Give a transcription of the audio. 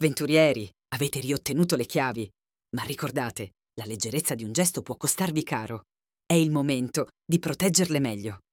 Avventurieri, avete riottenuto le chiavi. Ma ricordate, la leggerezza di un gesto può costarvi caro. È il momento di proteggerle meglio.